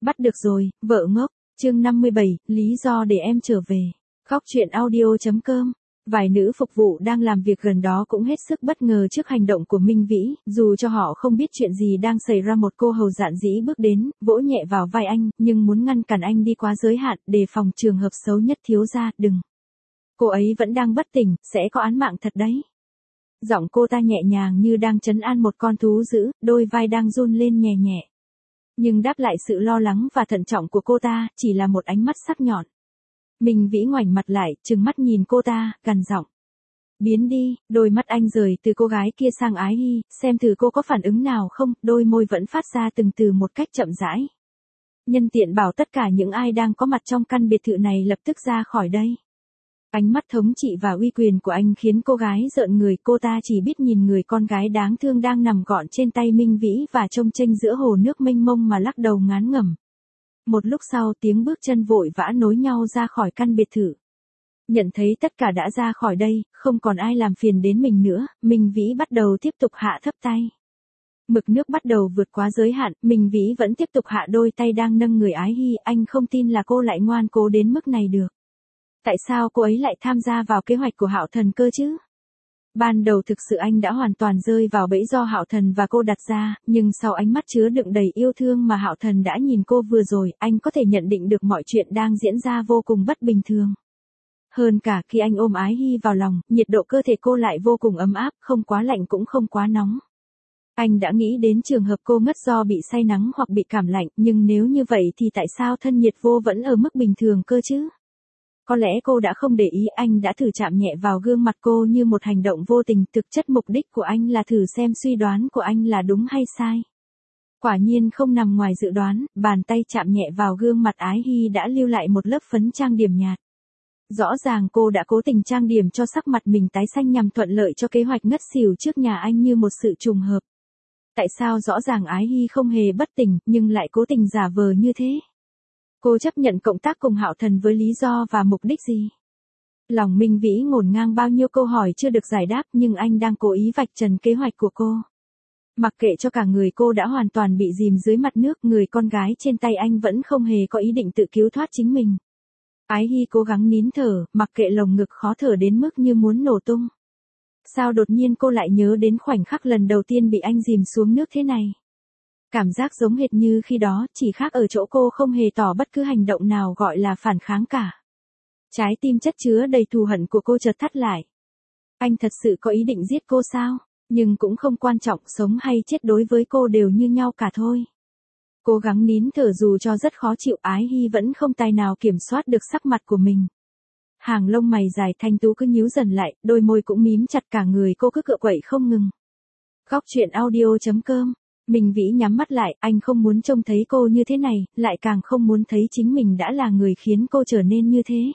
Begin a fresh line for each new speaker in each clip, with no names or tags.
Bắt được rồi, vợ ngốc. Chương 57, lý do để em trở về. Khóc chuyện audio.com. Vài nữ phục vụ đang làm việc gần đó cũng hết sức bất ngờ trước hành động của Minh Vĩ, dù cho họ không biết chuyện gì đang xảy ra. Một cô hầu dạn dĩ bước đến, vỗ nhẹ vào vai anh, nhưng muốn ngăn cản anh đi quá giới hạn, đề phòng trường hợp xấu nhất. Thiếu gia, đừng. Cô ấy vẫn đang bất tỉnh, sẽ có án mạng thật đấy. Giọng cô ta nhẹ nhàng như đang trấn an một con thú dữ, đôi vai đang run lên nhẹ nhẹ. Nhưng đáp lại sự lo lắng và thận trọng của cô ta, chỉ là một ánh mắt sắc nhọn. Minh Vĩ ngoảnh mặt lại, trừng mắt nhìn cô ta, gằn giọng. Biến đi. Đôi mắt anh rời từ cô gái kia sang Ái Hy, xem thử cô có phản ứng nào không. Đôi môi vẫn phát ra từng từ một cách chậm rãi. Nhân tiện bảo tất cả những ai đang có mặt trong căn biệt thự này lập tức ra khỏi đây. Ánh mắt thống trị và uy quyền của anh khiến cô gái rợn người. Cô ta chỉ biết nhìn người con gái đáng thương đang nằm gọn trên tay Minh Vĩ và trông chênh giữa hồ nước mênh mông mà lắc đầu ngán ngẩm. Một lúc sau, tiếng bước chân vội vã nối nhau ra khỏi căn biệt thự. Nhận thấy tất cả đã ra khỏi đây, không còn ai làm phiền đến mình nữa, Minh Vĩ bắt đầu tiếp tục hạ thấp tay. Mực nước bắt đầu vượt quá giới hạn, Minh Vĩ vẫn tiếp tục hạ đôi tay đang nâng người Ái Hy. Anh không tin là cô lại ngoan cố đến mức này được. Tại sao cô ấy lại tham gia vào kế hoạch của Hạo Thần cơ chứ? Ban đầu thực sự anh đã hoàn toàn rơi vào bẫy do Hạo Thần và cô đặt ra, nhưng sau ánh mắt chứa đựng đầy yêu thương mà Hạo Thần đã nhìn cô vừa rồi, anh có thể nhận định được mọi chuyện đang diễn ra vô cùng bất bình thường. Hơn cả khi anh ôm Ái Hy vào lòng, nhiệt độ cơ thể cô lại vô cùng ấm áp, không quá lạnh cũng không quá nóng. Anh đã nghĩ đến trường hợp cô ngất do bị say nắng hoặc bị cảm lạnh, nhưng nếu như vậy thì tại sao thân nhiệt vô vẫn ở mức bình thường cơ chứ? Có lẽ cô đã không để ý. Anh đã thử chạm nhẹ vào gương mặt cô như một hành động vô tình. Thực chất mục đích của anh là thử xem suy đoán của anh là đúng hay sai. Quả nhiên không nằm ngoài dự đoán, bàn tay chạm nhẹ vào gương mặt Ái Hy đã lưu lại một lớp phấn trang điểm nhạt. Rõ ràng cô đã cố tình trang điểm cho sắc mặt mình tái xanh nhằm thuận lợi cho kế hoạch ngất xỉu trước nhà anh như một sự trùng hợp. Tại sao rõ ràng Ái Hy không hề bất tỉnh, nhưng lại cố tình giả vờ như thế? Cô chấp nhận cộng tác cùng Hạo Thần với lý do và mục đích gì? Lòng Minh Vĩ ngổn ngang bao nhiêu câu hỏi chưa được giải đáp, nhưng anh đang cố ý vạch trần kế hoạch của cô. Mặc kệ cho cả người cô đã hoàn toàn bị dìm dưới mặt nước, người con gái trên tay anh vẫn không hề có ý định tự cứu thoát chính mình. Ái Hy cố gắng nín thở, mặc kệ lồng ngực khó thở đến mức như muốn nổ tung. Sao đột nhiên cô lại nhớ đến khoảnh khắc lần đầu tiên bị anh dìm xuống nước thế này? Cảm giác giống hệt như khi đó, chỉ khác ở chỗ cô không hề tỏ bất cứ hành động nào gọi là phản kháng cả. Trái tim chất chứa đầy thù hận của cô chợt thắt lại. Anh thật sự có ý định giết cô sao? Nhưng cũng không quan trọng, sống hay chết đối với cô đều như nhau cả thôi. Cố gắng nín thở dù cho rất khó chịu, Ái Hy vẫn không tài nào kiểm soát được sắc mặt của mình. Hàng lông mày dài thanh tú cứ nhíu dần lại, đôi môi cũng mím chặt, cả người cô cứ cựa quậy không ngừng. Khóc chuyện audio.com. Minh Vĩ nhắm mắt lại, anh không muốn trông thấy cô như thế này, lại càng không muốn thấy chính mình đã là người khiến cô trở nên như thế.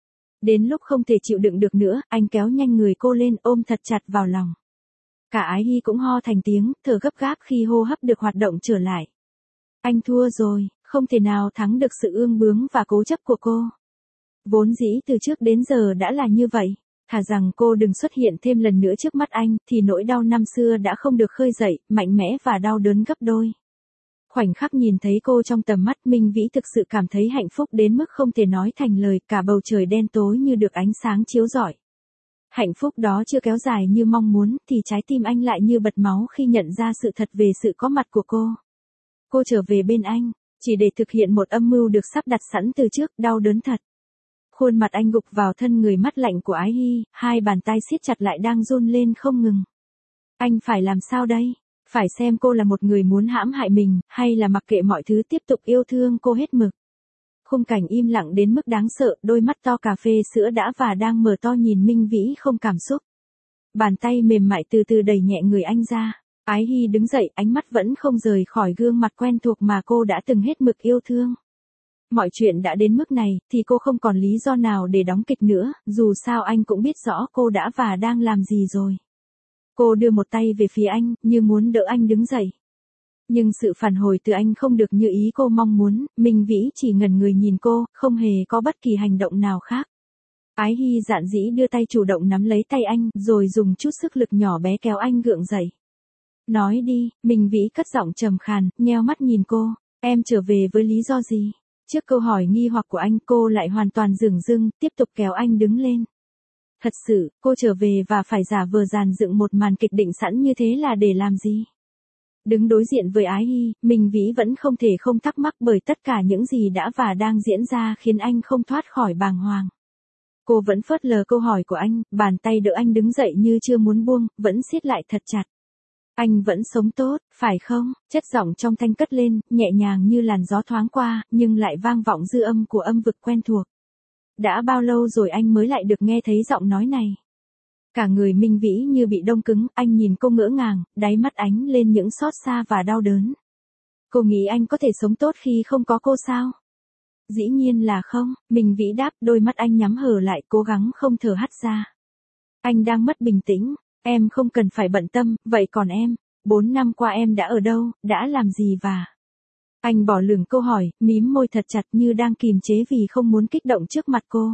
Đến lúc không thể chịu đựng được nữa, anh kéo nhanh người cô lên, ôm thật chặt vào lòng. Cả Ái Hy cũng ho thành tiếng, thở gấp gáp khi hô hấp được hoạt động trở lại. Anh thua rồi, không thể nào thắng được sự ương bướng và cố chấp của cô. Vốn dĩ từ trước đến giờ đã là như vậy. Thà rằng cô đừng xuất hiện thêm lần nữa trước mắt anh, thì nỗi đau năm xưa đã không được khơi dậy, mạnh mẽ và đau đớn gấp đôi. Khoảnh khắc nhìn thấy cô trong tầm mắt, Minh Vĩ thực sự cảm thấy hạnh phúc đến mức không thể nói thành lời, cả bầu trời đen tối như được ánh sáng chiếu rọi. Hạnh phúc đó chưa kéo dài như mong muốn, thì trái tim anh lại như bật máu khi nhận ra sự thật về sự có mặt của cô. Cô trở về bên anh, chỉ để thực hiện một âm mưu được sắp đặt sẵn từ trước, đau đớn thật. Khuôn mặt anh gục vào thân người mắt lạnh của Ái Hy, hai bàn tay siết chặt lại đang run lên không ngừng. Anh phải làm sao đây? Phải xem cô là một người muốn hãm hại mình, hay là mặc kệ mọi thứ tiếp tục yêu thương cô hết mực? Khung cảnh im lặng đến mức đáng sợ, đôi mắt to cà phê sữa đã và đang mở to nhìn Minh Vĩ không cảm xúc. Bàn tay mềm mại từ từ đẩy nhẹ người anh ra. Ái Hy đứng dậy, ánh mắt vẫn không rời khỏi gương mặt quen thuộc mà cô đã từng hết mực yêu thương. Mọi chuyện đã đến mức này, thì cô không còn lý do nào để đóng kịch nữa, dù sao anh cũng biết rõ cô đã và đang làm gì rồi. Cô đưa một tay về phía anh, như muốn đỡ anh đứng dậy. Nhưng sự phản hồi từ anh không được như ý cô mong muốn, Minh Vĩ chỉ ngẩn người nhìn cô, không hề có bất kỳ hành động nào khác. Ái Hy dạn dĩ đưa tay chủ động nắm lấy tay anh, rồi dùng chút sức lực nhỏ bé kéo anh gượng dậy. Nói đi, Minh Vĩ cất giọng trầm khàn, nheo mắt nhìn cô. Em trở về với lý do gì? Trước câu hỏi nghi hoặc của anh, cô lại hoàn toàn dửng dưng, tiếp tục kéo anh đứng lên. Thật sự, cô trở về và phải giả vờ dàn dựng một màn kịch định sẵn như thế là để làm gì? Đứng đối diện với Ái Hy, Minh Vĩ vẫn không thể không thắc mắc bởi tất cả những gì đã và đang diễn ra khiến anh không thoát khỏi bàng hoàng. Cô vẫn phớt lờ câu hỏi của anh, bàn tay đỡ anh đứng dậy như chưa muốn buông, vẫn siết lại thật chặt. Anh vẫn sống tốt, phải không? Chất giọng trong thanh cất lên, nhẹ nhàng như làn gió thoáng qua, nhưng lại vang vọng dư âm của âm vực quen thuộc. Đã bao lâu rồi anh mới lại được nghe thấy giọng nói này? Cả người Minh Vĩ như bị đông cứng, anh nhìn cô ngỡ ngàng, đáy mắt ánh lên những xót xa và đau đớn. Cô nghĩ anh có thể sống tốt khi không có cô sao? Dĩ nhiên là không, Minh Vĩ đáp, đôi mắt anh nhắm hờ lại, cố gắng không thở hắt ra. Anh đang mất bình tĩnh, em không cần phải bận tâm, vậy còn em? 4 năm qua em đã ở đâu, đã làm gì và... Anh bỏ lửng câu hỏi, mím môi thật chặt như đang kìm chế vì không muốn kích động trước mặt cô.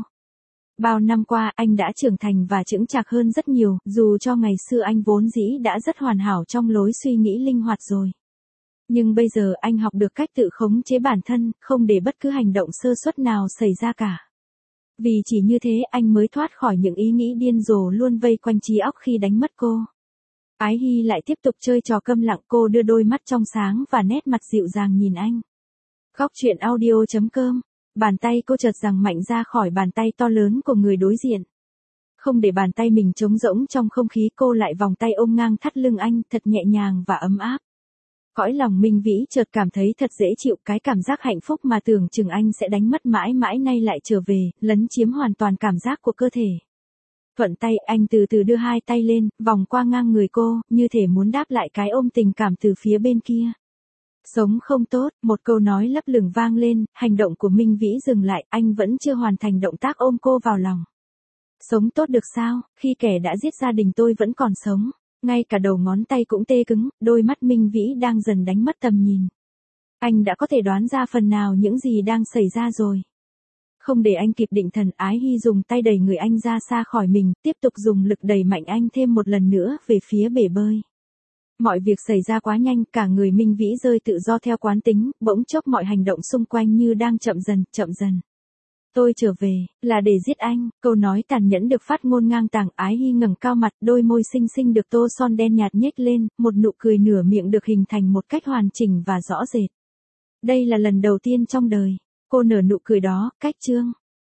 Bao năm qua anh đã trưởng thành và chững chạc hơn rất nhiều, dù cho ngày xưa anh vốn dĩ đã rất hoàn hảo trong lối suy nghĩ linh hoạt rồi. Nhưng bây giờ anh học được cách tự khống chế bản thân, không để bất cứ hành động sơ suất nào xảy ra cả. Vì chỉ như thế anh mới thoát khỏi những ý nghĩ điên rồ luôn vây quanh trí óc khi đánh mất cô. Ái Hy lại tiếp tục chơi trò câm lặng, cô đưa đôi mắt trong sáng và nét mặt dịu dàng nhìn anh. Góc truyện audio.com. Bàn tay cô chợt giằng mạnh ra khỏi bàn tay to lớn của người đối diện. Không để bàn tay mình trống rỗng trong không khí, cô lại vòng tay ôm ngang thắt lưng anh, thật nhẹ nhàng và ấm áp. Cõi lòng Minh Vĩ chợt cảm thấy thật dễ chịu, cái cảm giác hạnh phúc mà tưởng chừng anh sẽ đánh mất mãi mãi nay lại trở về, lấn chiếm hoàn toàn cảm giác của cơ thể. Thuận tay, anh từ từ đưa hai tay lên, vòng qua ngang người cô, như thể muốn đáp lại cái ôm tình cảm từ phía bên kia. Sống không tốt, một câu nói lấp lửng vang lên, hành động của Minh Vĩ dừng lại, anh vẫn chưa hoàn thành động tác ôm cô vào lòng. Sống tốt được sao, khi kẻ đã giết gia đình tôi vẫn còn sống. Ngay cả đầu ngón tay cũng tê cứng, đôi mắt Minh Vĩ đang dần đánh mất tầm nhìn. Anh đã có thể đoán ra phần nào những gì đang xảy ra rồi. Không để anh kịp định thần, Ái Hy dùng tay đẩy người anh ra xa khỏi mình, tiếp tục dùng lực đẩy mạnh anh thêm một lần nữa về phía bể bơi. Mọi việc xảy ra quá nhanh, cả người Minh Vĩ rơi tự do theo quán tính, bỗng chốc mọi hành động xung quanh như đang chậm dần. Tôi trở về, là để giết anh, câu nói tàn nhẫn được phát ngôn ngang tàng. Ái Hy ngẩng cao mặt, đôi môi xinh xinh được tô son đen nhạt nhếch lên, một nụ cười nửa miệng được hình thành một cách hoàn chỉnh và rõ rệt. Đây là lần đầu tiên trong đời, cô nở nụ cười đó, cách trương.